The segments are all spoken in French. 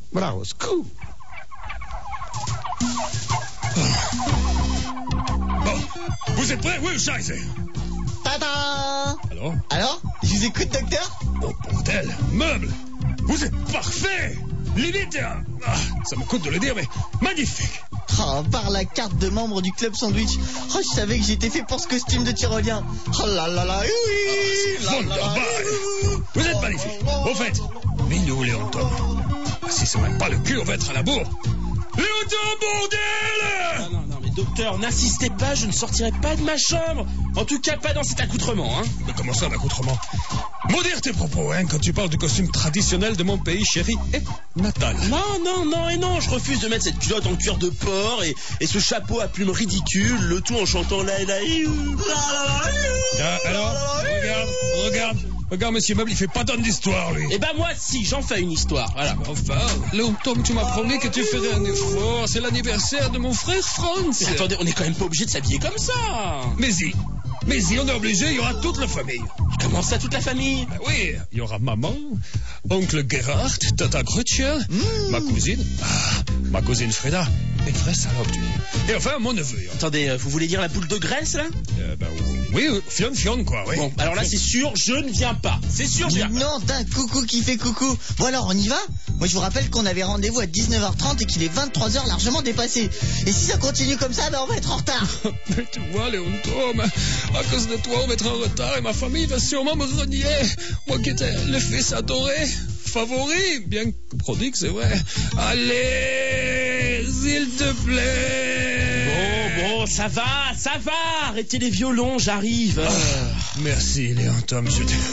but I was cool. Bon, vous êtes prêts? Oui, Scheiße. Tada! Alors, je vous écoute, docteur? Oh, bordel, meuble. Vous êtes parfait. Limite, ça me coûte de le dire, mais magnifique. Oh, par la carte de membre du club sandwich. Oh, je savais que j'étais fait pour ce costume de tyrolien. Oh là là là, oui. Vous êtes magnifique. Au fait, mais nous, Léon Tom. Si ça va pas le cul, on va être à la bourre. Léon Tom, bordel! Non, mais docteur, n'insistez pas, je ne sortirai pas de ma chambre. En tout cas, pas dans cet accoutrement, hein. Mais comment ça, l'accoutrement? Maudire tes propos, hein, quand tu parles du costume traditionnel de mon pays chéri et natal. Non, je refuse de mettre cette culotte en cuir de porc et ce chapeau à plumes ridicule, le tout en chantant la. Alors, regarde, monsieur Meuble, il fait pas tant d'histoire, lui. Eh ben moi, si, j'en fais une histoire, voilà. Enfin, Léon Tom, tu m'as promis que tu ferais un effort, c'est l'anniversaire de mon frère Franz. Mais attendez, on n'est quand même pas obligé de s'habiller comme ça. Mais si, on est obligé, il y aura toute la famille. Comment ça, toute la famille? Ben oui, il y aura maman, oncle Gerhard, tata Grutschel, ma cousine Freda, une vraie salope, tu dis. Et enfin, mon neveu. Attendez, vous voulez dire la boule de graisse, là? Oui, Fion, quoi, oui. Bon, alors là, c'est sûr, je ne viens pas. C'est sûr, je viens pas. Non, d'un coucou qui fait coucou. Bon alors, on y va? Moi, je vous rappelle qu'on avait rendez-vous à 19h30 et qu'il est 23h largement dépassé. Et si ça continue comme ça, ben on va être en retard. Mais tu vois, Léon Tom, à cause de toi, on va être en retard et ma famille va sûrement me renier. Moi qui étais le fils adoré, favori, bien que prodigue, c'est vrai. Allez, s'il te plaît. Bon, ça va. Arrêtez les violons, j'arrive. Merci, Léon Tom, je t'aime.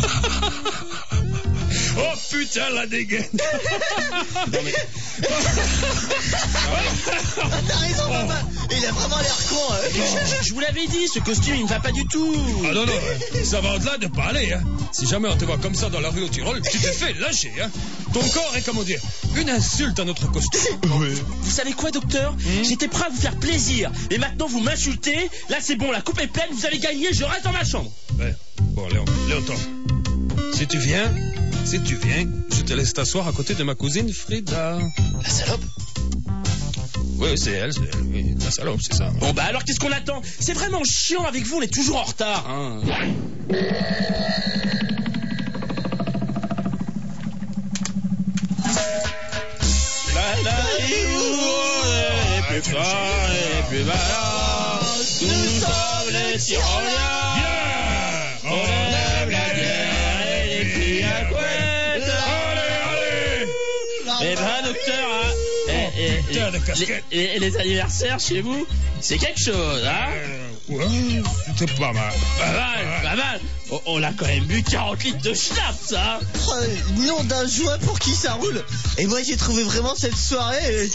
Oh putain, la dégaine. T'as raison, papa. Il a vraiment l'air con. Je vous l'avais dit, ce costume, il ne va pas du tout. Ah non, ça va au-delà de pas aller, hein. Si jamais on te voit comme ça dans la rue au Tyrol, tu te fais lâcher, hein. Ton corps est, comment dire, une insulte à notre costume. Oui. Vous savez quoi, docteur? J'étais prêt à vous faire plaisir. Et maintenant, vous m'insultez. Là, c'est bon, la coupe est pleine, vous avez gagné, je reste dans ma chambre. Ouais. Bon, Léon Tom, si tu viens, je te laisse t'asseoir à côté de ma cousine Frida. La salope? Oui, c'est elle, oui, la salope, c'est ça. Bon, bah alors, qu'est-ce qu'on attend? C'est vraiment chiant avec vous, on est toujours en retard, hein. Les plus forts, les plus malins, nous sommes les Tyroliens. Bien. On lève la bière et les filles à couette. Allez. Eh ben, docteur, et les anniversaires chez vous, c'est quelque chose, hein? Ouais, c'est pas mal. Pas mal. On a quand même bu 40 litres de schnapps, hein? Nom d'un joint pour qui ça roule. Et moi, j'ai trouvé vraiment cette soirée...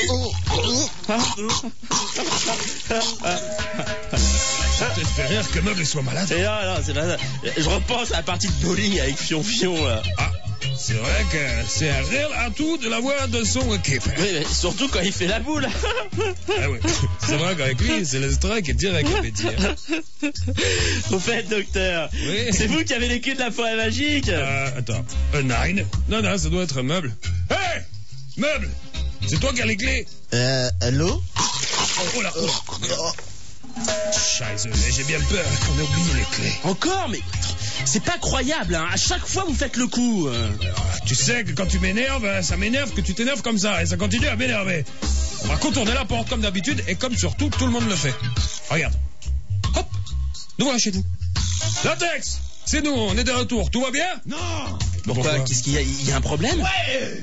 Ça te fait rire que Meuble soit malade. Non, c'est pas ça. Je repense à la partie de bowling avec Fion, là. Ah, c'est vrai que c'est un réel atout de l'avoir dans son équipe. Oui, mais surtout quand il fait la boule. Ah oui, c'est vrai qu'avec lui, c'est le strike est direct appétit. Au fait, docteur, oui. C'est vous qui avez les clés de la forêt magique. Attends, un nine? Non, ça doit être un Meuble. Hey, Meuble, c'est toi qui as les clés? Allô? Oh là. Scheiße, j'ai bien peur qu'on ait oublié les clés. Encore? Mais c'est pas croyable, hein. À chaque fois, vous faites le coup. Tu sais que quand tu m'énerves, ça m'énerve que tu t'énerves comme ça. Et ça continue à m'énerver. On va contourner la porte comme d'habitude. Et comme surtout, tout le monde le fait. Regarde. Hop. Nous voilà chez nous. Latex, c'est nous, on est de retour. Tout va bien? Non. Pourquoi? Qu'est-ce qu'il y a? Il y a un problème? Ouais.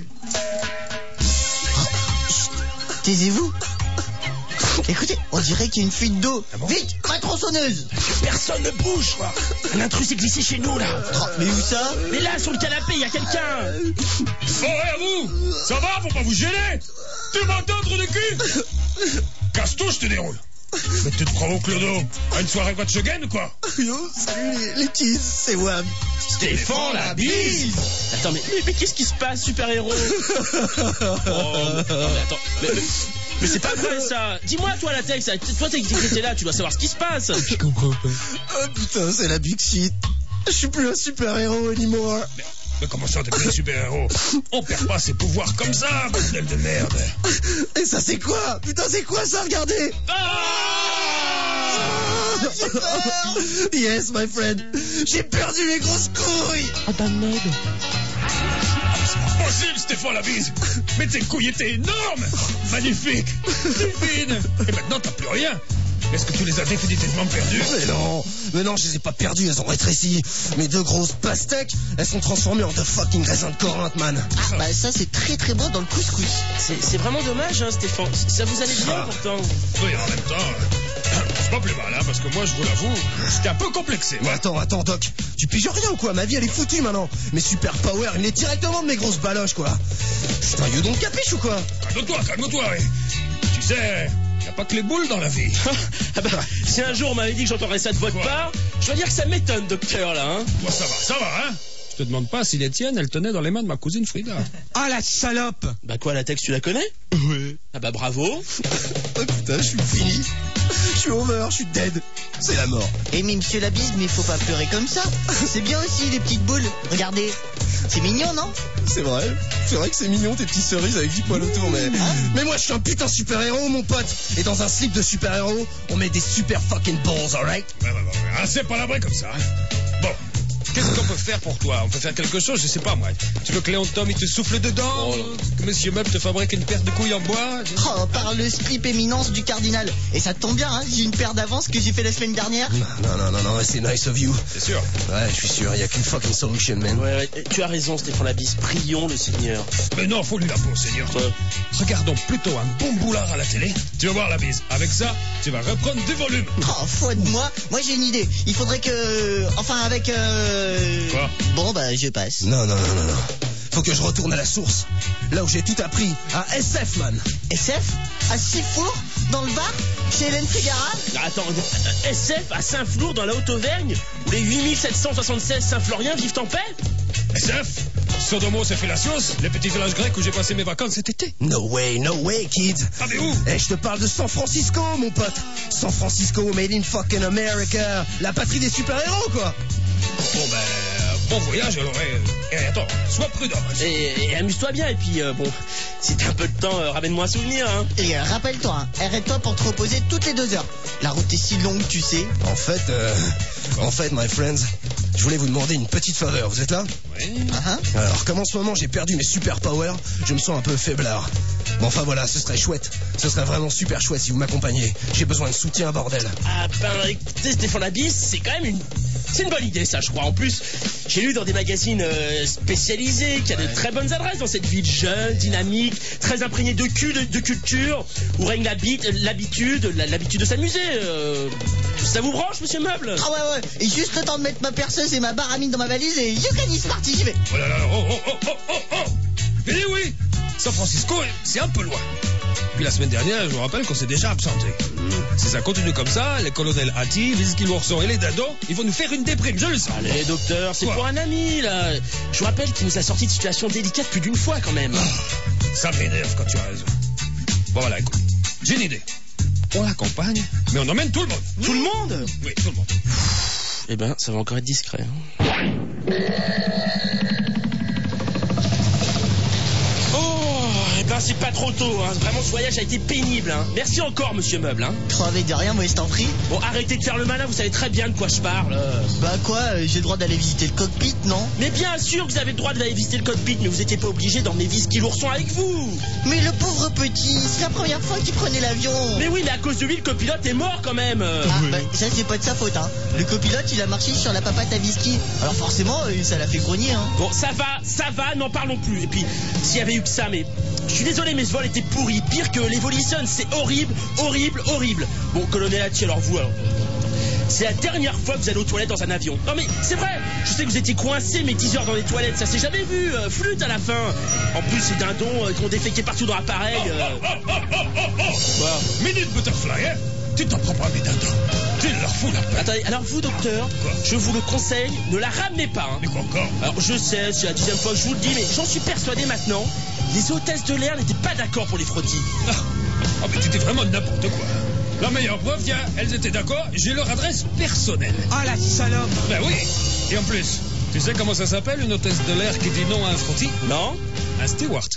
Taisez-vous. Écoutez, on dirait qu'il y a une fuite d'eau. Ah bon? Vite, ma tronçonneuse. Personne ne bouge, quoi. Un intrus s'est glissé chez nous, là. Mais où ça? Mais là, sur le canapé, il y a quelqu'un. Oh, à vous. Ça va, faut pas vous gêner. Tu m'entends, trou de cul? Casse-toi, je te déroule. Mais tu te provoques le dos à une soirée Watchegen ou quoi? Yo, salut les petits, c'est Wam. Stéphane la bise. Attends, mais qu'est-ce qui se passe, super-héros? Attends, mais c'est pas vrai ça. Dis-moi toi Latex, toi t'es là, tu dois savoir ce qui se passe. Je comprends pas. Oh putain, c'est la big shit. Je suis plus un super-héros anymore. Mais comment ça, t'es pas un super-héros? On perd pas ses pouvoirs comme ça, bordel de merde. Et ça c'est quoi? Putain c'est quoi ça? Regardez. J'ai peur. Yes my friend. J'ai perdu mes grosses couilles. Ah bah merde. Possible, Stéphane Labise. Mais tes couilles étaient énormes. Magnifique. Divine. Et maintenant, t'as plus rien. Est-ce que tu les as définitivement perdues? Mais non, je les ai pas perdues, elles ont rétréci. Mes deux grosses pastèques, elles sont transformées en de fucking raisins de Corinthe, man. Ah, bah ça c'est très très bon dans le couscous. C'est vraiment dommage, hein, Stéphane. Ça vous allait bien pourtant. Oui, en même temps, c'est pas plus mal, hein, parce que moi, je vous l'avoue, j'étais un peu complexé. Mais attends, Doc. Tu piges rien ou quoi? Ma vie elle est foutue maintenant. Mes super power, ils venaient directement de mes grosses baloches, quoi. Putain, you don't capiche ou quoi? Calme-toi, oui. Tu sais, y a pas que les boules dans la vie. Ah bah, si un jour on m'avait dit que j'entendrais ça de votre part, je dois dire que ça m'étonne, docteur, là, hein. Moi, ça va, hein. Je te demande pas si les tiennes, elles tenaient dans les mains de ma cousine Frida. Ah la salope. Bah quoi, la texte, tu la connais? Ouais. Ah bah bravo. Oh putain, je suis fini. Je suis over, je suis dead. C'est la mort. Eh mais monsieur Labise, mais faut pas pleurer comme ça. C'est bien aussi les petites boules. Regardez. C'est mignon, non? C'est vrai que c'est mignon tes petites cerises avec du poil autour, mais moi je suis un putain super-héros, mon pote. Et dans un slip de super-héros, on met des super fucking balls, alright? Ouais. C'est pas la vraie comme ça, hein. Bon. Qu'est-ce qu'on peut faire pour toi? On peut faire quelque chose, je sais pas moi. Tu veux que Léon Tom il te souffle dedans? Que Monsieur Meuble te fabrique une paire de couilles en bois? Oh, par le slip éminence du cardinal. Et ça tombe bien, hein, j'ai une paire d'avance que j'ai fait la semaine dernière. Non, c'est nice of you. C'est sûr. Ouais, je suis sûr, y a qu'une fucking solution, man. Ouais, tu as raison, Stéphane Labise. Prions le Seigneur. Mais non, faut lui la peau, Seigneur. Ouais. Regardons plutôt un bon boulard à la télé. Tu vas voir la bise. Avec ça, tu vas reprendre du volume. Oh, foi de moi. Moi j'ai une idée. Il faudrait que... Enfin avec... Quoi? Bon bah je passe. Non. Faut que je retourne à la source. Là où j'ai tout appris. À SF, man. SF? À Sifour? Dans le bar? Chez Hélène Fugara? Attends, SF à Saint-Flour dans la Haute-Auvergne, où les 8776 Saint-Floriens vivent en paix? SF? Sodomos et Felasios, les petits villages grecs où j'ai passé mes vacances cet été. No way, kids. Ah mais où? Eh, je te parle de San Francisco, mon pote. San Francisco, made in fucking America. La patrie des super-héros, quoi. Bon ben, bon voyage alors. Et attends, sois prudent. Et amuse-toi bien, et puis bon, si t'as un peu de temps, ramène-moi un souvenir, hein. Et rappelle-toi, hein, arrête-toi pour te reposer toutes les 2 heures. La route est si longue, tu sais. En fait, my friends, je voulais vous demander une petite faveur. Vous êtes là? Oui. Alors, comme en ce moment j'ai perdu mes super powers, je me sens un peu faiblard. Bon, enfin voilà, ce serait chouette. Ce serait vraiment super chouette si vous m'accompagnez. J'ai besoin de soutien, bordel. Ah ben écoutez, Stéphane Labise, c'est quand même c'est une bonne idée, ça, je crois. En plus, j'ai lu dans des magazines spécialisés qu'il y a de très bonnes adresses dans cette ville jeune, dynamique, très imprégnée de culture, où règne l'habitude de s'amuser. Ça vous branche, monsieur Meuble? Ah ouais. Et juste le temps de mettre ma perceuse et ma barre à mine dans ma valise et you can is parti, j'y vais. Oh là là, oh. Mais oui, San Francisco, c'est un peu loin. Puis la semaine dernière, je vous rappelle qu'on s'est déjà absenté. Si ça continue comme ça, les colonels Hattie, Whisky l'ourson et les dindons, ils vont nous faire une déprime, je le sens. Allez, docteur, c'est Quoi? pour un ami, là. Je vous rappelle qu'il nous a sorti de situations délicates plus d'une fois, quand même. Ça m'énerve quand tu as raison. Bon voilà, écoute, j'ai une idée. On l'accompagne, mais on emmène tout le monde. Tout le monde? Oui, tout le monde. Eh ben, ça va encore être discret, hein. Ben, c'est pas trop tôt, hein. Vraiment, ce voyage a été pénible, hein. Merci encore, monsieur Meuble, hein. Avec de rien, moi je t'en prie. Bon, arrêtez de faire le malin, vous savez très bien de quoi je parle. Bah quoi, j'ai le droit d'aller visiter le cockpit, non? Mais bien sûr que vous avez le droit d'aller visiter le cockpit, mais vous étiez pas obligé d'emmener Whisky l'ourson avec vous. Mais le pauvre petit, c'est la première fois qu'il prenait l'avion. Mais oui, mais à cause de lui, le copilote est mort quand même. Ah, bah ça c'est pas de sa faute, hein. Le copilote il a marché sur la papate à Whisky. Alors forcément, ça l'a fait grogner, hein. Bon, ça va, n'en parlons plus. Et puis, s'il y avait eu que ça, mais... Je suis désolé, mais ce vol était pourri. Pire que l'Evolution, c'est horrible. Bon, colonel Hattie, alors vous, c'est la dernière fois que vous allez aux toilettes dans un avion. Non mais, c'est vrai, je sais que vous étiez coincé, mais 10 heures dans les toilettes, ça s'est jamais vu. Flûte à la fin. En plus, ces dindons qui ont déféqué partout dans l'appareil. Quoi? Minute Butterfly, hein? Tu t'en prends pas, mes dindons. Tu leur fous la paix. Attendez, alors vous, docteur, Quoi? je vous le conseille, ne la ramenez pas, hein. Mais quoi encore? Alors je sais, c'est la 10e fois que je vous le dis, mais j'en suis persuadé maintenant, les hôtesses de l'air n'étaient pas d'accord pour les frottis. Ah mais tu t'es vraiment n'importe quoi, hein. La meilleure preuve, elles étaient d'accord, j'ai leur adresse personnelle. Ah la salope. Ben oui. Et en plus, Tu sais comment ça s'appelle, une hôtesse de l'air qui dit non à un frottis? Non? Un steward.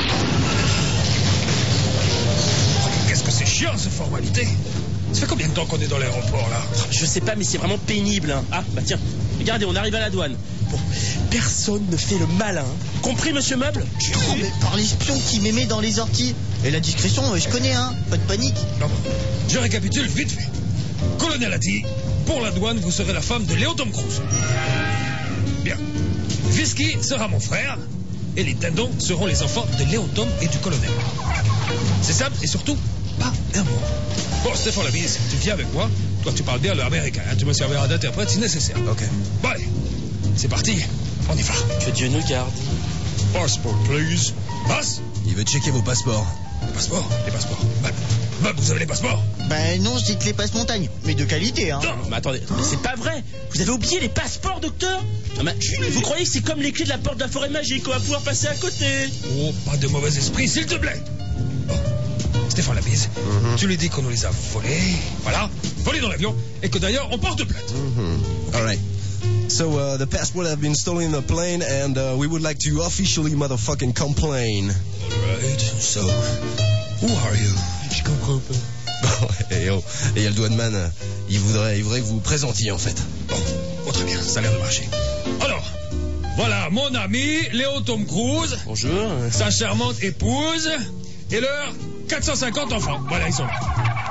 Qu'est-ce que c'est chiant, cette formalité. Ça fait combien de temps qu'on est dans l'aéroport, là? Je sais pas, mais c'est vraiment pénible. Hein. Ah, bah tiens, regardez, on arrive à la douane. Bon, personne ne fait le malin. Compris, monsieur Meuble? Oh, mais par l'espion qui m'aimait dans les orties. Et la discrétion, je connais, hein. Pas de panique. Non, bon. Je récapitule vite fait. Colonel a dit, pour la douane, vous serez la femme de Léo Tom Cruise. Bien. Whisky sera mon frère, et les dindons seront les enfants de Léo Tom et du colonel. C'est simple, et surtout, pas un mot. Bon, Stéphane Labise, tu viens avec moi. Toi, tu parles bien l'américain, hein. Tu me serviras d'interprète si nécessaire. Ok. Bon, allez, c'est parti, on y va. Que Dieu nous garde. Passport, please. Passe. Il veut checker vos passeports. Les passeports. Bob, vous avez les passeports? Ben non, je dis que les passe-montagnes. Mais de qualité, hein. Non. Mais attendez, c'est pas vrai. Vous avez oublié les passeports, docteur? Ah, mais vous croyez que c'est comme les clés de la porte de la forêt magique, on va pouvoir passer à côté? Oh, pas de mauvais esprit, s'il te plaît. Bon, Stéphane Labise, tu lui dis qu'on nous les a volés, voilà, volés dans l'avion, et que d'ailleurs on porte plainte. All right. So, the passport have been stolen in the plane, and we would like to officially motherfucking complain. Alright, so, who are you? Je comprends pas. Bon, et il y a le douaneman, il voudrait que vous vous présentiez, en fait. Bon, très bien, ça a l'air de marcher. Alors, voilà mon ami Léo Tom Cruise, Bonjour. sa charmante épouse, et leurs 450 enfants. Voilà, ils sont là.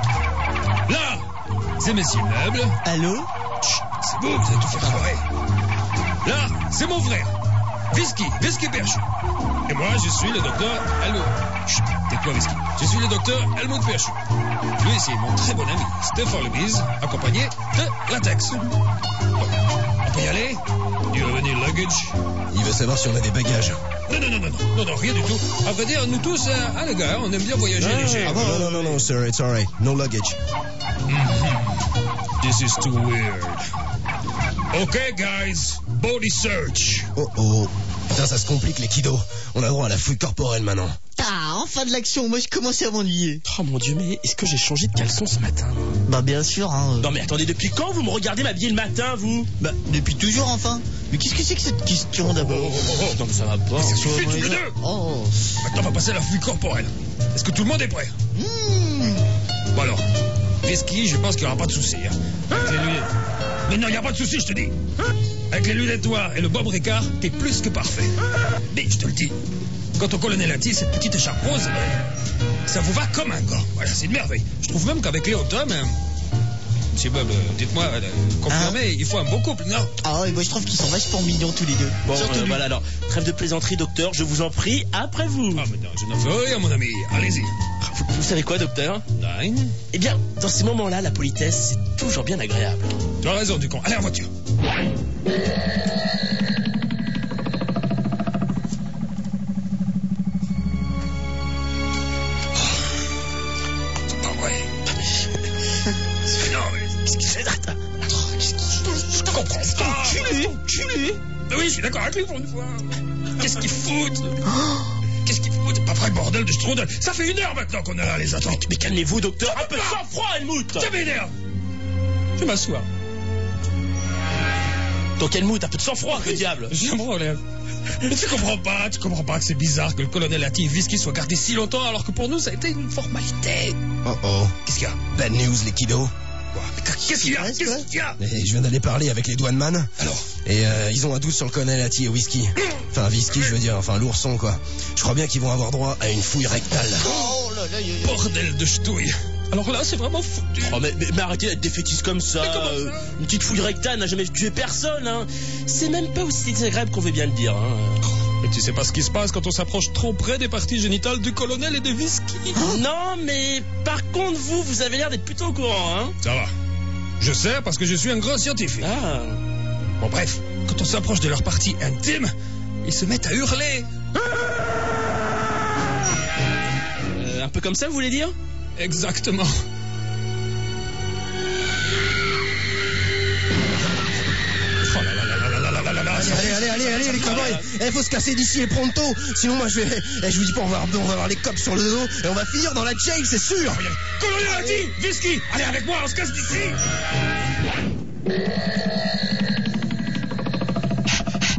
Là, c'est Monsieur Meuble. Allô? Chut, c'est vous allez tout faire foirer. Là, c'est mon frère. Whisky Perchu. Et moi, je suis le docteur Helmut. Chut, tais-toi, Whisky. Je suis le docteur Helmut Perchu. Lui, c'est mon très bon ami, Stéphane Lebise, accompagné de Latex. Bon, on peut y aller? Do you have any luggage? Il veut savoir si on a des bagages. Non, rien du tout. À vrai dire, nous tous, les gars, on aime bien voyager léger. Ah bon, non, sir, it's alright. No luggage. This is too weird. Okay, guys, body search. Oh. Putain, ça se complique, les kiddos. On a droit à la fouille corporelle, maintenant. Ah, enfin de l'action, moi je commençais à m'ennuyer. Oh mon Dieu, mais est-ce que j'ai changé de caleçon ce matin? Bah bien sûr, hein. Non mais attendez, depuis quand vous me regardez m'habiller le matin, vous? Bah depuis toujours, enfin. Mais qu'est-ce que c'est que cette question d'abord? Non mais ça va pas. Ça suffit tous les deux. Oh. Maintenant, on va passer à la fouille corporelle. Est-ce que tout le monde est prêt? Bon alors, Whisky, je pense qu'il n'y aura pas de souci. Hein. Avec les lunettes. Mais non, il n'y a pas de souci, je te dis. Avec les lunettes noires et le Bob Ricard, t'es plus que parfait. Mais je te le dis, quand on colonel a dit cette petite écharpe rose, ça vous va comme un gars. Voilà, c'est une merveille. Je trouve même qu'avec Léo Tom, monsieur Bob, dites-moi, confirmez, il faut un beau couple, non? Ah ouais, moi je trouve qu'ils sont vachement mignons tous les deux. Bon, Surtout lui. voilà alors, trêve de plaisanterie, docteur, je vous en prie, après vous. Ah mais non, je n'en fais rien, mon ami. Allez-y. Vous savez quoi, docteur? Nine. Eh bien, dans ces moments-là, la politesse, c'est toujours bien agréable. Tu as raison, du con. Allez, en voiture. C'est pas vrai. Non, mais Qu'est-ce qu'il fait, Attends, je comprends pas. Culé. Oui, je suis d'accord avec lui pour une fois. Qu'est-ce qu'ils foutent? Qu'est-ce qu'ils foutent? C'est pas vrai, bordel de strudel. Ça fait 1 heure maintenant qu'on est là, les attentes. Mais calmez-vous, docteur, un peu de sang-froid, Helmut. Ça m'énerve. Je vais m'asseoir. Donc Helmut, un peu de sang-froid, que diable. Je me relève. Mais tu comprends pas que c'est bizarre que le colonel Hattie et Whisky soient gardés si longtemps alors que pour nous ça a été une formalité. Oh. Qu'est-ce qu'il y a? Bad news, les kiddos. Qu'est-ce qu'il y a? Qu'est-ce qu'il y a? Et je viens d'aller parler avec les douaneman. Alors? Et ils ont un doute sur le colonel Hattie et Whisky. Enfin, Whisky, je veux dire, enfin, l'ourson, quoi. Je crois bien qu'ils vont avoir droit à une fouille rectale. Oh là là. Bordel de ch'touille. Alors là, c'est vraiment foutu. Oh, mais arrêtez d'être défaitiste comme ça. Mais comment ça Une petite fouille rectale n'a jamais tué personne. Hein. C'est même pas aussi désagréable qu'on veut bien le dire. Hein. Mais tu sais pas ce qui se passe quand on s'approche trop près des parties génitales du colonel et de Whisky. Non, mais par contre, vous avez l'air d'être plutôt au courant. Hein. Ça va. Je sais parce que je suis un grand scientifique. Ah. Bon, bref, quand on s'approche de leur partie intime, ils se mettent à hurler. Un peu comme ça, vous voulez dire? Exactement. Oh là là là là là là là là. Allez, les cowboys. Faut se casser d'ici et pronto. Sinon, moi, je vous dis pas, on va avoir les cops sur le dos et on va finir dans la jail, c'est sûr. Colonel Hattie, Whisky, allez avec moi, on se casse d'ici.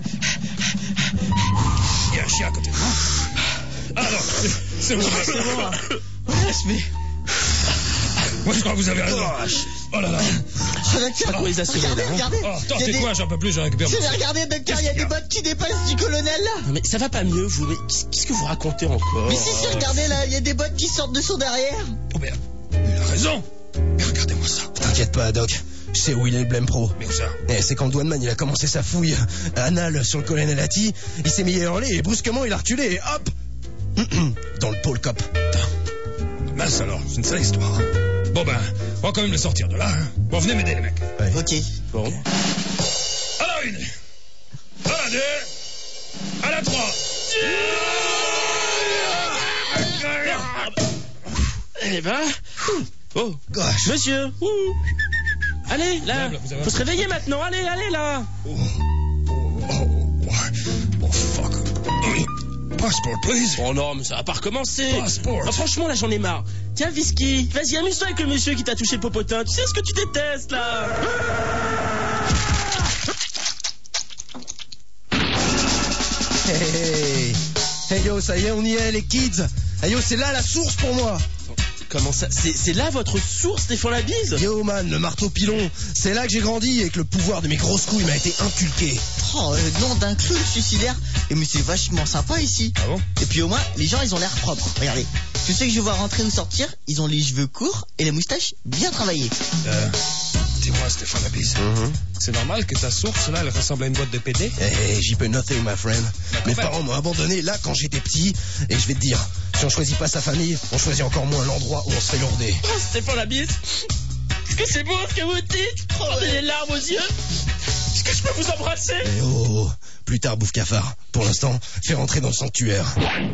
Ah non, c'est bon. C'est bon, là. Ouais, mais... Moi, je crois que vous avez raison. Oh là là. Oh, docteur, qu'on les a sauvés, là, hein. regardez. Oh, attends, Il y a c'est des- quoi? J'en peux plus, j'en récupère. Regardez, docteur, il y a des bottes qui dépassent du colonel, là. Non, mais ça va pas mieux, vous. Mais qu'est-ce que vous racontez encore? Mais si, regardez, là, il y a des bottes qui sortent de son derrière. Oh merde, il a raison. Mais regardez-moi ça. T'inquiète pas, Doc. Je sais où il est le blême pro. Mais où ça? C'est quand le douaneman il a commencé sa fouille anale sur le colonel Hattie, il s'est mis à hurler et brusquement il a reculé et hop dans le pôle cop. Mince alors, c'est une sale histoire. Bon ben, on va quand même le sortir de là. Hein. Bon, venez m'aider les mecs. Ouais. Ok. Bon. À la 1, à la 2, à la 3. Eh ben... Oh, Gosh. monsieur. Allez, là. Diable, vous avez- Faut se réveiller maintenant. Allez, là. Oh fuck. Passport, please. Oh non, mais ça va pas recommencer. Passport. Ah, franchement, là, j'en ai marre. Tiens, Whisky, vas-y, amuse-toi avec le monsieur qui t'a touché le popotin. Tu sais ce que tu détestes, là. Hey yo, ça y est, on y est les kids. Hey yo, c'est là la source pour moi. Comment ça? C'est là votre source, Stéphane Labise? Yo man, le marteau pilon, c'est là que j'ai grandi et que le pouvoir de mes grosses couilles m'a été inculqué. Oh, le nom d'un clown suicidaire. Et mais c'est vachement sympa ici. Ah bon? Et puis au moins, les gens, ils ont l'air propres. Regardez. Tous ceux que je vois rentrer ou sortir, ils ont les cheveux courts et les moustaches bien travaillées. Dis-moi, Stéphane Labise, c'est normal que ta source, là, elle ressemble à une boîte de PD? Hey, j'y peux nothing, my friend. Mes quand même. parents m'ont abandonné là quand j'étais petit. Et je vais te dire, si on choisit pas sa famille, on choisit encore moins l'endroit où on se fait lourder. Oh, Stéphane Labise. Est-ce que c'est beau ce que vous dites? Oh, j'ai les larmes aux yeux. Est-ce que je peux vous embrasser? Et oh, plus tard, bouffe cafard. Pour l'instant, fais rentrer dans le sanctuaire.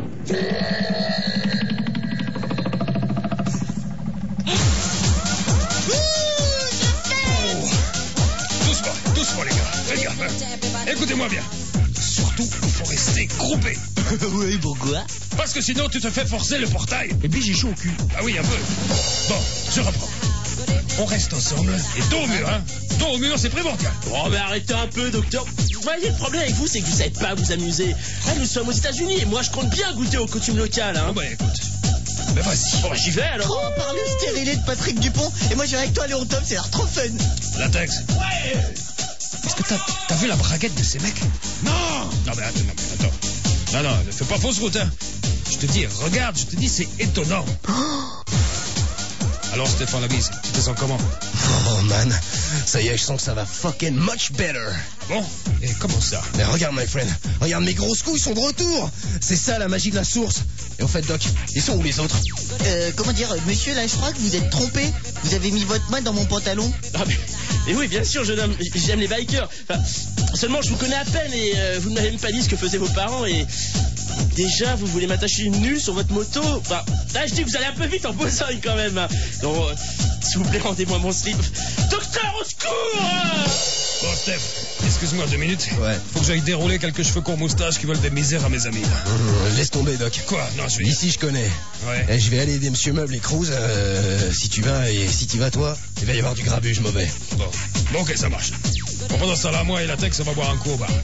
Doucement, les gars. Faites gaffe. Hein. Écoutez-moi bien. Surtout, il faut rester groupé. Oui, pourquoi? Parce que sinon, tu te fais forcer le portail. Et puis, j'ai chaud au cul. Ah oui, un peu. Bon, je reprends. On reste ensemble. Et dos au mur, hein. Dos au mur, c'est primordial. Oh, mais arrêtez un peu, docteur. Vous voyez, le problème avec vous, c'est que vous savez pas vous amuser. Là, nous sommes aux États-Unis et moi, je compte bien goûter aux coutumes locales, hein. Bon, bah, écoute. Ben, vas-y. Bon, bah, j'y vais alors. Oh, par le stérilé de Patrick Dupont. Et moi, je vais avec toi aller au top, c'est l'air trop fun. Latex. Ouais. Est-ce que t'as vu la braguette de ces mecs? Non. Non, mais attends. Non, ne fais pas fausse route, hein. Je te dis, regarde, je te dis, c'est étonnant. Alors, Stéphane Labise, tu te sens comment? Oh man, ça y est, je sens que ça va fucking much better. Bon, et comment ça? Mais regarde, my friend, regarde, mes grosses couilles sont de retour. C'est ça la magie de la source. Et en fait, Doc, ils sont où les autres? Comment dire, monsieur, là, je crois que vous êtes trompé. Vous avez mis votre main dans mon pantalon. Ah, mais oui, bien sûr, jeune homme, j'aime les bikers. Enfin, seulement, je vous connais à peine et vous ne m'avez même pas dit ce que faisaient vos parents et... Déjà, vous voulez m'attacher une nulle sur votre moto? Bah, là, je dis que vous allez un peu vite en besogne quand même. Donc, s'il vous plaît, rendez-moi mon slip. Docteur, au secours! Bon, Steph, excuse-moi 2 minutes. Ouais. Faut que j'aille dérouler quelques cheveux courts moustaches qui veulent des misères à mes amis. Laisse tomber, Doc. Quoi? Non, je vais... Ici, je connais. Ouais. Et je vais aller aider Monsieur Meuble et Cruz. Si tu vas et si tu vas toi, il va y avoir du grabuge mauvais. Bon, ok, ça marche. Bon, pendant ce temps-là, moi et Latex, on va boire un coup au bar.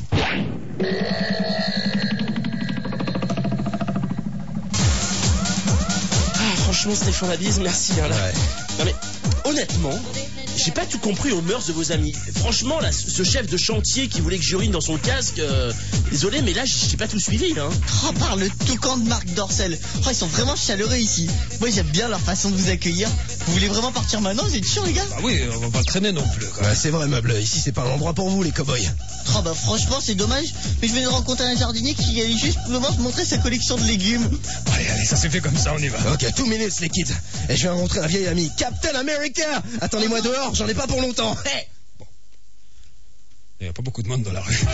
Franchement, Stéphane Labise, merci. Hein, là. Ouais. Non mais, honnêtement, j'ai pas tout compris aux mœurs de vos amis. Franchement, là, ce chef de chantier qui voulait que j'urine dans son casque, désolé, mais là, j'ai pas tout suivi, là. Hein. Oh, par le toucan de Marc Dorcel. Oh, ils sont vraiment chaleureux ici. Moi, j'aime bien leur façon de vous accueillir. Vous voulez vraiment partir maintenant? Vous êtes chiants, les gars? Bah oui, on va pas traîner non plus, quoi. Ouais, c'est vrai, Meuble. Ici, c'est pas un endroit pour vous, les cow-boys. Oh, bah, franchement, c'est dommage. Mais je vais rencontrer un jardinier qui allait juste me montrer sa collection de légumes. Allez, ça s'est fait comme ça, on y va. Ok, 2 minutes, les kids. Et je vais rencontrer un vieil ami, Captain America. Attendez-moi dehors, j'en ai pas pour longtemps. Hey. Il y a pas beaucoup de monde dans la rue.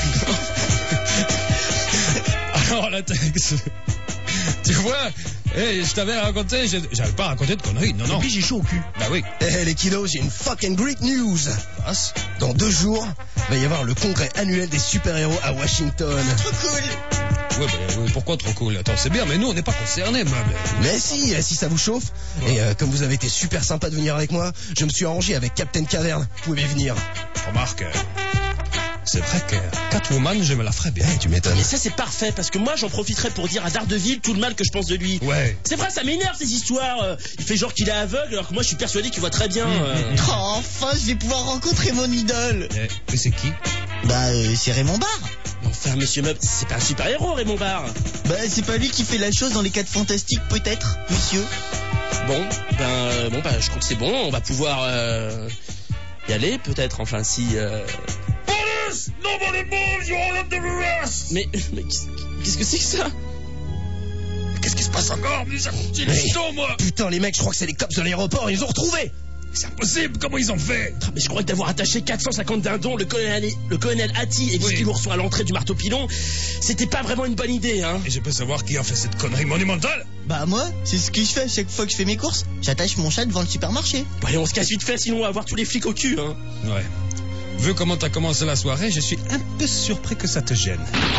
Alors, Latex, tu vois, je t'avais raconté, j'avais pas raconté de conneries, non. Et puis j'ai chaud au cul. Bah oui. Les kiddos, j'ai une fucking great news. Dans 2 jours, va y avoir le congrès annuel des super-héros à Washington. Trop cool. Ouais, pourquoi trop cool? Attends, c'est bien, mais nous, on n'est pas concernés, Meuble. Mais si ça vous chauffe. Ouais. Et comme vous avez été super sympa de venir avec moi, je me suis arrangé avec Captain Caverne. Vous pouvez venir. Remarque, C'est vrai que Catwoman, je me la ferais bien. Tu m'étonnes. Et ça c'est parfait parce que moi j'en profiterai pour dire à Daredevil tout le mal que je pense de lui. Ouais. C'est vrai, ça m'énerve ces histoires. Il fait genre qu'il est aveugle alors que moi je suis persuadé qu'il voit très bien. Oh, enfin, je vais pouvoir rencontrer mon idole. Mais c'est qui? C'est Raymond Barre. Enfin, monsieur Meuble, c'est pas un super-héros, Raymond Barre. C'est pas lui qui fait la chose dans les 4 Fantastiques, peut-être, monsieur. Bon, je crois que c'est bon. On va pouvoir y aller, peut-être. Enfin, si. Police! Nobody moves, you all under arrest! Mais qu'est-ce que c'est que ça? Qu'est-ce qui se passe encore? Mais ça continue le chaud, moi! Putain, les mecs, je crois que c'est les cops de l'aéroport, ils nous ont retrouvés. C'est impossible, comment ils ont fait? Mais je crois que d'avoir attaché 450 dindons, le colonel Hattie et Whisky l'ourson à l'entrée du marteau pilon, c'était pas vraiment une bonne idée, hein. Et je peux savoir qui a fait cette connerie monumentale? Moi, c'est ce que je fais à chaque fois que je fais mes courses. J'attache mon chat devant le supermarché. Bon, allez, on se casse vite fait, sinon on va avoir tous les flics au cul, hein. Ouais. Vu comment t'as commencé la soirée, je suis un peu surpris que ça te gêne.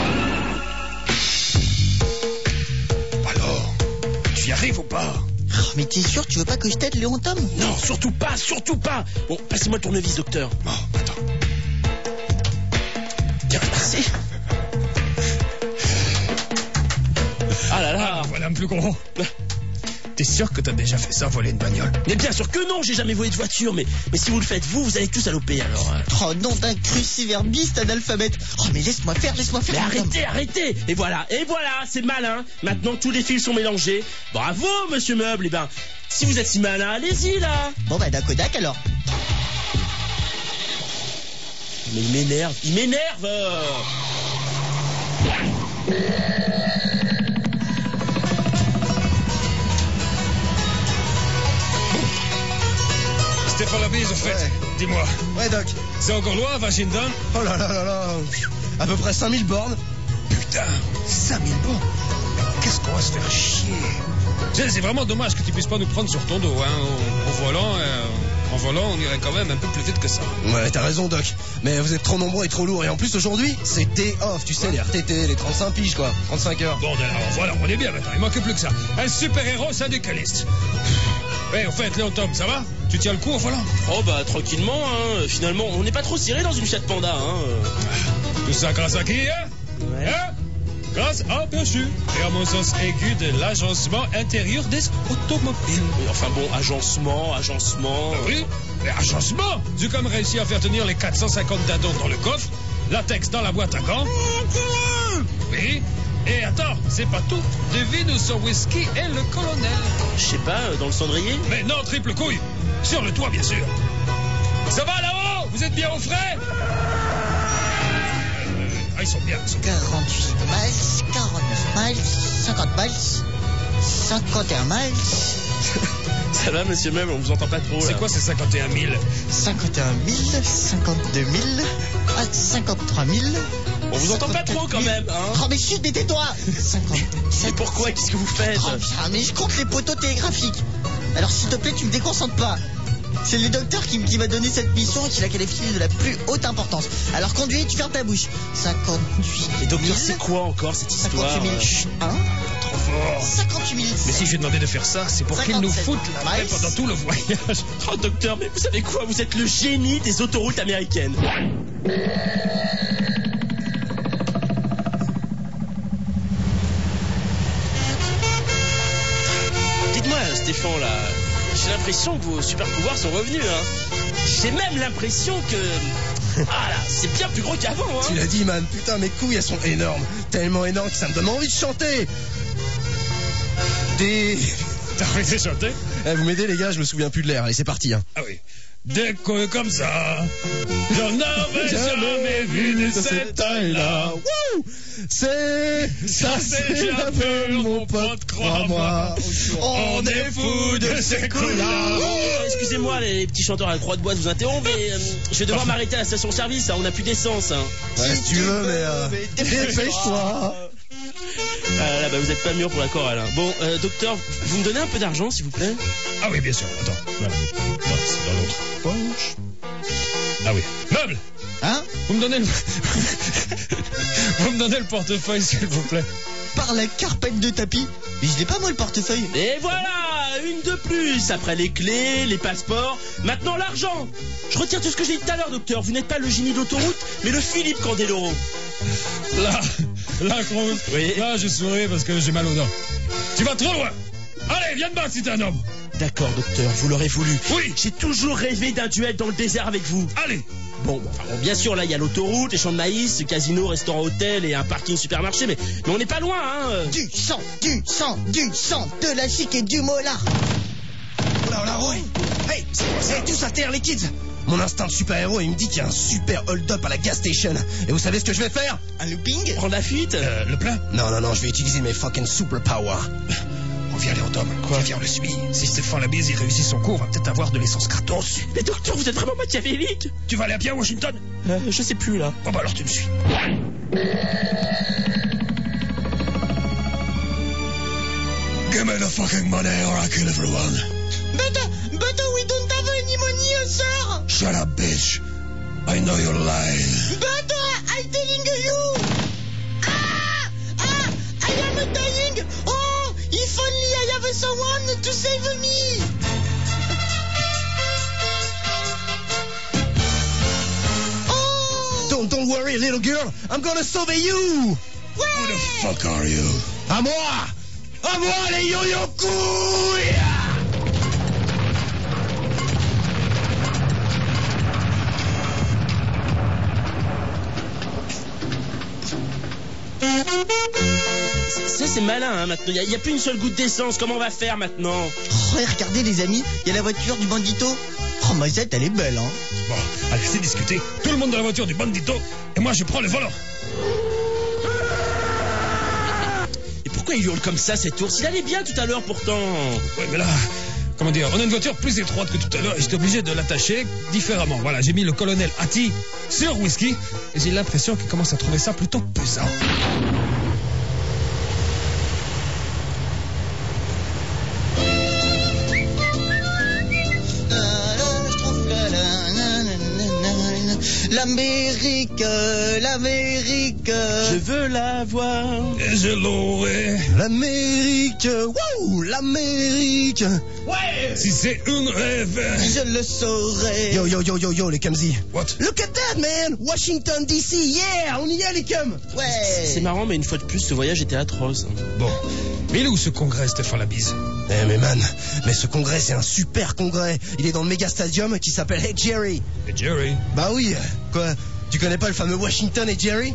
Alors, tu y arrives ou pas? Mais t'es sûr, tu veux pas que je t'aide, Léon Tom? Non, surtout pas, surtout pas. Bon, passez-moi le tournevis, docteur. Bon, attends. Tiens, merci. Ah là là. Voilà un plus gros. T'es sûr que t'as déjà fait ça, voler une bagnole? Mais bien sûr que non, j'ai jamais volé de voiture, mais si vous le faites vous allez tous saloper alors. Oh, nom d'un cruciverbiste analphabète. Oh, mais laisse-moi faire. Mais arrêtez. Et voilà, c'est malin. Maintenant tous les fils sont mélangés. Bravo, monsieur Meuble. Si vous êtes si malin, allez-y là. Bon, Dakodak alors. Mais il m'énerve. Stéphane Labise, au fait. Ouais. Dis-moi. Ouais, Doc. C'est encore loin, Washington? Oh là là là là. À peu près 5000 bornes. Putain, 5000 bornes. Qu'est-ce qu'on va se faire chier? C'est vraiment dommage que tu puisses pas nous prendre sur ton dos, hein. En volant, on irait quand même un peu plus vite que ça. Ouais, t'as raison, Doc. Mais vous êtes trop nombreux et trop lourds. Et en plus, aujourd'hui, c'est day off. Tu sais, les RTT, les 35 piges, quoi. 35 heures. Bon, alors voilà, on est bien maintenant. Il manque plus que ça. Un super-héros syndicaliste. Ouais, au fait, Léon Tom, ça va? Tu tiens le coup au volant? Oh tranquillement, hein. Finalement, on n'est pas trop serré dans une Fiat Panda, hein. Tout ça grâce à qui, hein? Ouais. Hein? Grâce à bien sûr. Et à mon sens aigu de l'agencement intérieur des automobiles. Oui, enfin bon, agencement. Oui, mais agencement. J'ai comme réussi à faire tenir les 450 dindons dans le coffre, latex dans la boîte à gants. Oui. Et attends, c'est pas tout. Devine où sont Whisky et le colonel. Je sais pas, dans le cendrier? Mais non, triple couille. Sur le toit, bien sûr. Ça va là-haut? Vous êtes bien au frais? Ils sont bien. 48 miles, 49 miles, 50 miles, 51 miles. Ça va, monsieur Meuble, on vous entend pas trop là. C'est quoi ces 51 000? 51 000, 52 000, 53 000. On vous entend pas trop quand même, hein. Oh, mais chut, tais-toi. 57. Mais pourquoi? Qu'est-ce que vous faites? Oh, bien, mais je compte les poteaux télégraphiques. Alors, s'il te plaît, tu me déconcentres pas. C'est le docteur qui m'a donné cette mission et qui l'a qualifiée de la plus haute importance. Alors, conduis et tu fermes ta bouche. 58 000. Et docteur, c'est quoi encore cette histoire? 58 000. Chut, hein? Trop fort. 58 000. Mais si j'ai demandé de faire ça, c'est pour qu'il nous 57 foute la paix miles. pendant tout le voyage. Oh docteur, mais vous savez quoi? Vous êtes le génie des autoroutes américaines. Dites-moi, Stéphane, là, j'ai l'impression que vos super pouvoirs sont revenus, hein. J'ai même l'impression que... Ah là, c'est bien plus gros qu'avant, hein. Tu l'as dit, man. Putain, mes couilles, elles sont énormes. Tellement énormes que ça me donne envie de chanter. T'as arrêté de chanter? Vous m'aidez, les gars, je me souviens plus de l'air. Allez, c'est parti, hein. Ah oui. Des couilles comme ça, j'en avais jamais vu de cette taille-là. Wouh! C'est la peur, mon pote, crois-moi. On est fous de ces couilles-là. Excusez-moi, les petits chanteurs à la croix de bois de vous interrompre, mais je vais devoir m'arrêter à la station-service, hein, on n'a plus d'essence. Hein. Ouais, si tu veux, mais dépêche-toi. Là, vous êtes pas mûr pour la chorale. Hein. Bon, docteur, vous me donnez un peu d'argent, s'il vous plaît? Ah oui, bien sûr, attends. Voilà. Non, c'est dans l'autre poche. Ah oui. Meuble! Hein? Vous me donnez le... Vous me donnez le portefeuille, s'il vous plaît. Par la carpette de tapis. Mais je l'ai pas, moi, le portefeuille. Et voilà, une de plus. Après les clés, les passeports, maintenant l'argent. Je retire tout ce que j'ai dit tout à l'heure, docteur. Vous n'êtes pas le génie d'autoroute, mais le Philippe Candeloro. Là, Cruz, Oui. là, je souris parce que j'ai mal aux dents. Tu vas trop loin. Allez, viens te battre si t'es un homme. D'accord, docteur, vous l'aurez voulu. Oui. J'ai toujours rêvé d'un duel dans le désert avec vous. Allez. Bon, bien sûr, là, il y a l'autoroute, les champs de maïs, le casino, restaurant, hôtel et un parking supermarché, mais on n'est pas loin, hein. Du sang, de la chic et du molar. Oh là, ouais. Hey, tous à terre, les kids. Mon instinct de super-héros, il me dit qu'il y a un super hold-up à la gas station. Et vous savez ce que je vais faire? Un looping? Prendre la fuite. Le plein. Non, je vais utiliser mes fucking super power. On vient aller en Tom. Quoi? Viens, on le suit. Si Stéphane Labise, il réussit son coup, on va peut-être avoir de l'essence gratos. Mais docteur, vous êtes vraiment machiavélique. Tu vas aller à pied à Washington? Je sais plus, là. Bon, bah alors tu me suis. Give me the fucking money or I kill everyone. But we don't have any money, sir. Shut up, bitch. I know you're lying. But I'm telling you. I am dying. Oh, if only I have someone to save me. Oh. Don't worry, little girl. I'm gonna sauve you. Who the fuck are you? À moi, les yo-yo couilles. Ça, c'est malin, hein, maintenant. Il n'y a plus une seule goutte d'essence. Comment on va faire maintenant? Oh, et regardez les amis, il y a la voiture du bandito. Oh, ma zette, elle est belle, hein. Bon, allez, c'est discuté. Tout le monde dans la voiture du bandito, et moi je prends le volant. Et pourquoi il hurle comme ça, cet ours? Il allait bien tout à l'heure, pourtant. Ouais, mais là, comment dire, on a une voiture plus étroite que tout à l'heure et j'étais obligé de l'attacher différemment. Voilà, j'ai mis le colonel Hattie sur Whisky et j'ai l'impression qu'il commence à trouver ça plutôt pesant. L'Amérique. Je veux la voir. Et je l'aurai. L'Amérique, wouh, l'Amérique. Ouais. Si c'est un rêve. Je le saurai. Yo, les Kamzi. What? Look at that, man. Washington, D.C., yeah, on y est, les Cums. Ouais. C'est marrant, mais une fois de plus, ce voyage était atroce. Bon, mais il est où ce congrès, Stéphane Labise? Mais man, mais ce congrès, c'est un super congrès. Il est dans le méga stadium qui s'appelle Hey Jerry. Et Jerry? Bah oui, quoi? Tu connais pas le fameux Washington et Jerry?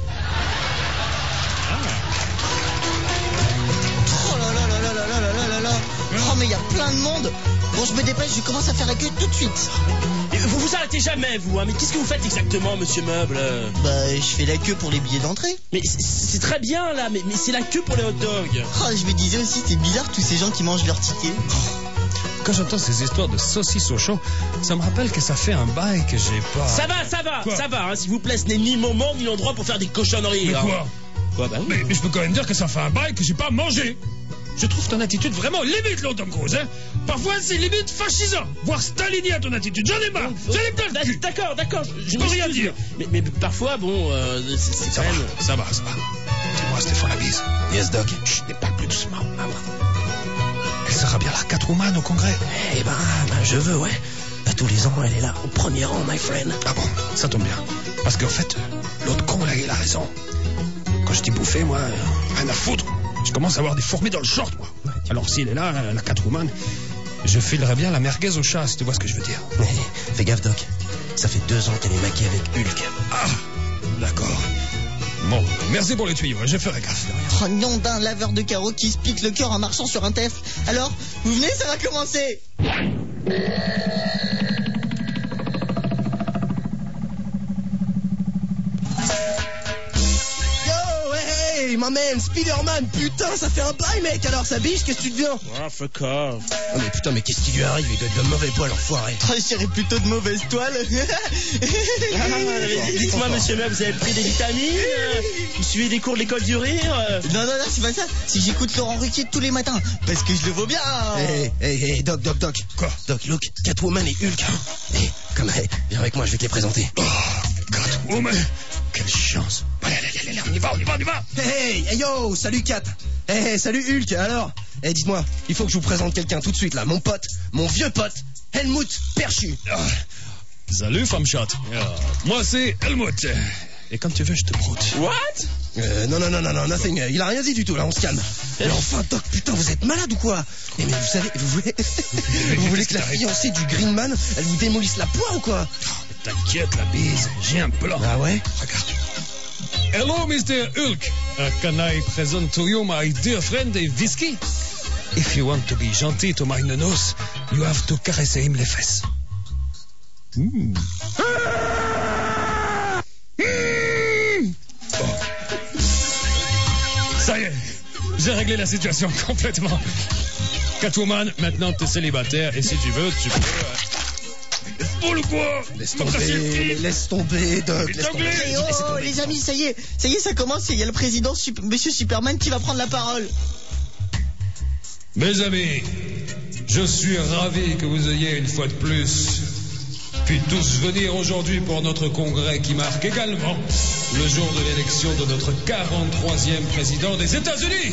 Oh là. Oh, mais il y a plein de monde. Bon, je me dépêche, je commence à faire la queue tout de suite. Et vous vous arrêtez jamais, vous, hein. Mais qu'est-ce que vous faites exactement, monsieur Meuble? Bah, je fais la queue pour les billets d'entrée. Mais c'est très bien, là, mais c'est la queue pour les hot dogs. Oh, je me disais aussi, c'est bizarre tous ces gens qui mangent leur ticket. Quand j'entends ces histoires de saucisses au chaud, ça me rappelle que ça fait un bail que j'ai pas... Ça Quoi? va, hein, s'il vous plaît, ce n'est ni le moment ni l'endroit pour faire des cochonneries. Mais hein. quoi? Bah oui. Mais je peux quand même dire que ça fait un bail que j'ai pas mangé. Je trouve ton attitude vraiment limite, là, Tom Cruise, hein. Parfois, c'est limite fascisant, voire stalinien, ton attitude. J'en ai marre. J'en ai plein le cul. D'accord, je peux rien m'excuse, dire. Mais parfois, bon, c'est Ça quand va, même... ça va. Dis-moi, Stéphane Labise. Yes, Doc. Chut, mais parle plus doucement. Elle sera bien la Catwoman au congrès. Eh ben, je veux, ouais. Tous les ans, elle est là, au premier rang, my friend. Ah bon, ça tombe bien. Parce qu'en fait, l'autre con, là, il a raison. Quand je dis bouffer, moi, rien à foutre. Je commence à avoir des fourmis dans le short, moi. Alors s'il est là, la Catwoman, je filerais bien la merguez au chat, si tu vois ce que je veux dire. Hey, fais gaffe, Doc. Ça fait 2 ans qu'elle est maquée avec Hulk. Ah, d'accord. Bon, merci pour les tuyaux, je ferai gaffe. Oh, nom d'un laveur de carreaux qui se pique le cœur en marchant sur un TEF. Alors, vous venez, ça va commencer. Hey, my man, Spider-Man, putain, ça fait un bail, mec. Alors, ça biche, qu'est-ce que tu deviens? Ah, fuck off. Oh, mais putain, mais qu'est-ce qui lui arrive? Il doit être de mauvais poil, enfoiré. Oh, je dirais plutôt de mauvaise toile. Dites-moi, monsieur Meuble, vous avez pris des vitamines? Vous suivez des cours de l'école du rire? Non, c'est pas ça. Si j'écoute Laurent Ruquier tous les matins, parce que je le vaux bien. Hey, Doc. Quoi? Doc, look, Catwoman et Hulk. Hey, viens avec moi, je vais te les présenter. Oh, Catwoman, quelle chance. Allez, on y va. Hey, yo, salut Cat. Hey, salut Hulk. Alors, Eh, dites-moi, il faut que je vous présente quelqu'un tout de suite là. Mon pote, mon vieux pote, Helmut Perchu. Salut, femme chatte. Moi, c'est Helmut. Et quand tu veux, je te broute. What? Non, nothing. Il a rien dit du tout, là, on se calme. Mais enfin, Doc, putain, vous êtes malade ou quoi? Mais vous savez, vous voulez que la fiancée du Greenman, elle vous démolisse la poire ou quoi? T'inquiète, la bise, j'ai un plan. Ah ouais? Regarde. Hello, Mr. Hulk. Can I present to you my dear friend, Whiskey? If you want to be gentil to my nonos, you have to caresser him les fesses. Bon. Ça y est, j'ai réglé la situation complètement. Catwoman, maintenant t'es célibataire et si tu veux, tu peux... Oh le quoi? Laisse tomber, Doc, laisse tomber. Oh, les amis, ça y est, ça commence. Il y a le président, Monsieur Superman, qui va prendre la parole. Mes amis, je suis ravi que vous ayez une fois de plus pu tous venir aujourd'hui pour notre congrès qui marque également le jour de l'élection de notre 43e président des États-Unis.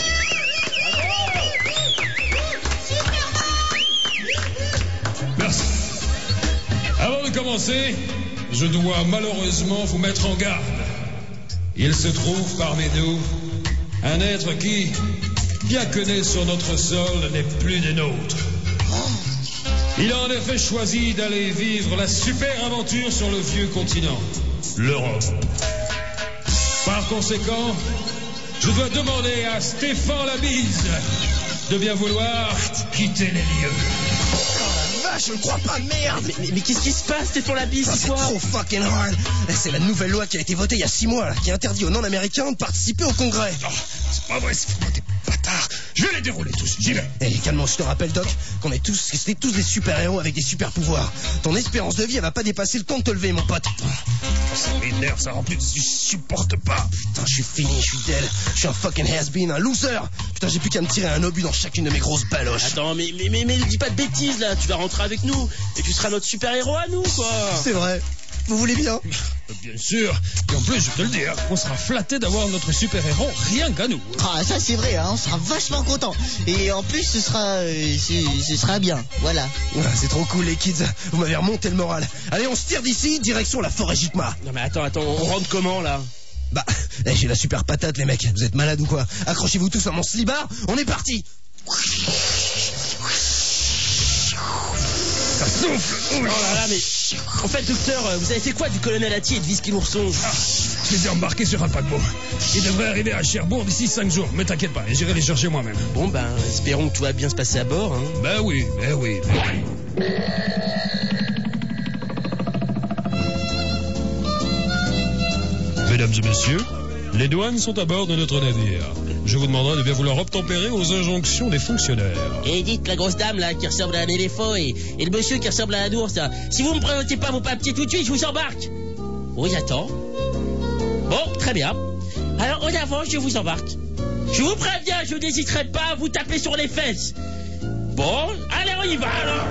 Merci. Avant de commencer, je dois malheureusement vous mettre en garde. Il se trouve parmi nous un être qui, bien que né sur notre sol, n'est plus des nôtres. Il a en effet choisi d'aller vivre la super aventure sur le vieux continent, l'Europe. Par conséquent, je dois demander à Stéphane Labise de bien vouloir quitter les lieux. Je ne crois pas, merde. Mais qu'est-ce qui se passe, Stéphane Labise? C'est trop fucking hard. C'est la nouvelle loi qui a été votée il y a 6 mois, là, qui interdit aux non-américains de participer au congrès. Oh, c'est pas vrai, c'est vraiment des bâtards. Je vais les dérouler tous, j'y vais. Eh, calme, je te rappelle, Doc, c'était tous des super-héros avec des super-pouvoirs. Ton espérance de vie, elle va pas dépasser le temps de te lever, mon pote. Ça m'énerve, ça rend plus, je supporte pas. Putain, je suis fini, je suis dead. Je suis un fucking has-been, un loser. Putain, j'ai plus qu'à me tirer un obus dans chacune de mes grosses baloches. Attends, mais dis pas de bêtises, là. Tu vas rentrer avec nous et tu seras notre super-héros à nous, quoi. C'est vrai. Vous voulez bien? Bien sûr. Et en plus, je te le dis, on sera flattés d'avoir notre super-héros rien qu'à nous. Ah, ça c'est vrai, hein, on sera vachement contents. Et en plus, ce sera bien, voilà. Ouais, c'est trop cool, les kids. Vous m'avez remonté le moral. Allez, on se tire d'ici, direction la forêt Jitma. Non mais attends, on rentre comment, là? Bah, j'ai la super patate, les mecs. Vous êtes malades ou quoi? Accrochez-vous tous à mon slibard, on est parti. Ça souffle. Oh là là, mais... En fait, docteur, vous avez fait quoi du colonel Hattie et de Whisky l'ourson? Je les ai embarqués sur un paquebot. Ils devraient arriver à Cherbourg d'ici 5 jours. Mais t'inquiète pas, j'irai les chercher moi-même. Bon, ben, espérons que tout va bien se passer à bord, hein. Ben oui. Mesdames et messieurs, les douanes sont à bord de notre navire. Je vous demanderai de bien vouloir obtempérer aux injonctions des fonctionnaires. Et dites la grosse dame là qui ressemble à un éléphant et le monsieur qui ressemble à un ours là. Si vous me présentez pas vos papiers tout de suite, je vous embarque. Oui, j'attends. Bon, très bien. Alors en avant, je vous embarque. Je vous préviens, je n'hésiterai pas à vous taper sur les fesses. Bon, allez, on y va alors.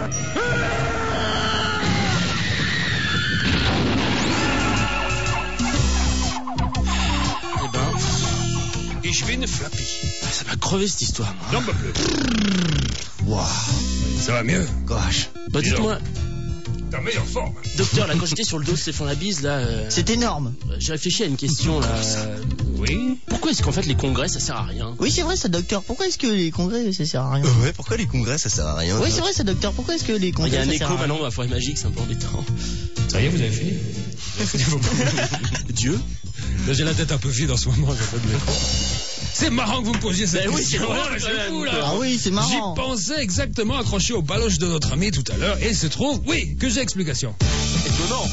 Ich bin Flappy. Ça m'a crevé cette histoire, moi. J'en peux plus. Waouh. Ça va mieux? Gosh. Bah dites-moi, T'es en meilleure forme. docteur, là, quand j'étais sur le dos de Stéphane Labise, là... C'est énorme. j'ai réfléchi à une question, là. Oui? Pourquoi est-ce qu'en fait les congrès, ça sert à rien? Oui, c'est vrai ça, docteur. Pourquoi est-ce que les congrès, ça sert à rien? Ouais, pourquoi les congrès, ça sert à rien? Oui, c'est vrai ça, docteur. Pourquoi est-ce que les Il congrès, y a un ça écho sert à rien? maintenant dans la forêt magique, c'est un peu embêtant. Ça y est, vous avez fini? Dieu? Là, j'ai la tête un peu vide en ce moment, j'ai pas de l'écho. C'est marrant que vous me posiez cette Ben oui, question. c'est là, drôle, quand même. fou, là. Ah oui, c'est marrant. J'y pensais exactement accroché aux baloches de notre ami tout à l'heure et il se trouve, oui, que j'ai explication. Étonnant.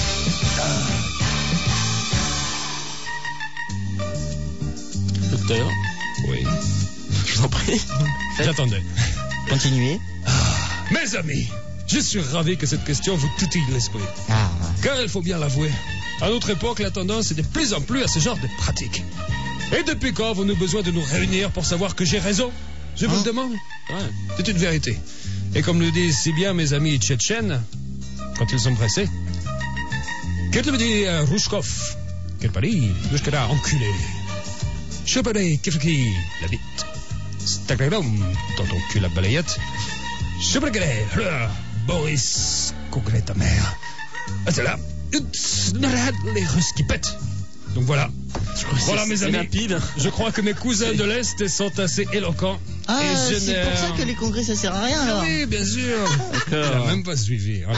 Docteur, Oui. je vous en prie. J'attendais. Continuez. Mes amis, je suis ravi que cette question vous titille l'esprit. Ah. Car il faut bien l'avouer, à notre époque, la tendance est de plus en plus à ce genre de pratique. Et depuis quand avons-nous besoin de nous réunir pour savoir que j'ai raison? Je vous le demande. Ouais, c'est une vérité. Et comme le disent si bien mes amis tchétchènes, quand ils sont pressés, qu'est-ce que me dit Rouchkov? Quel pari, jusque là, enculé. Chopin, Kefki, la bite. Stacladum, dans ton cul la balayette. Je prégalais, Boris, Congrès ta mère. Ah, c'est là. Les Russes qui pètent. Donc voilà. Voilà mes amis. Rapide. Je crois que mes cousins de l'Est sont assez éloquents. Ah, et c'est pour ça que les congrès ça sert à rien alors. Oui, bien sûr. Il n'a même pas suivi. Hein.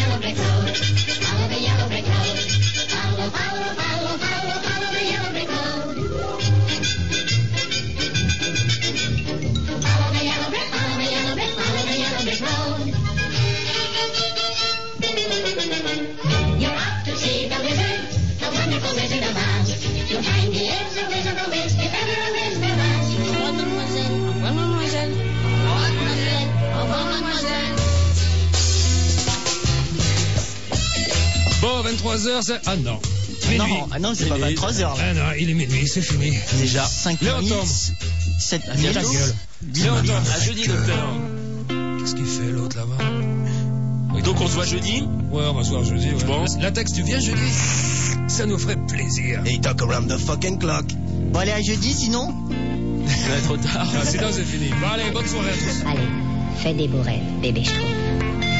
Bon, 23h, c'est... Ah non. Minuit. Non, c'est pas 23h là. Ah non, il est minuit, c'est fini. Déjà 5 Léon Tom. 7 Ta gueule. Léon Tom, à jeudi, docteur. Qu'est-ce qu'il fait l'autre là-bas? Donc on se voit jeudi? Ouais, on va se voir jeudi. Ouais. Bon. Latex, tu viens jeudi? Ça nous ferait plaisir. Hey, talk around the fucking clock. Bon, allez, à jeudi sinon. Trop tard. Ah, sinon c'est fini. Bon, allez, bonne soirée à tous. Allez, fais des beaux rêves, bébé, je trouve.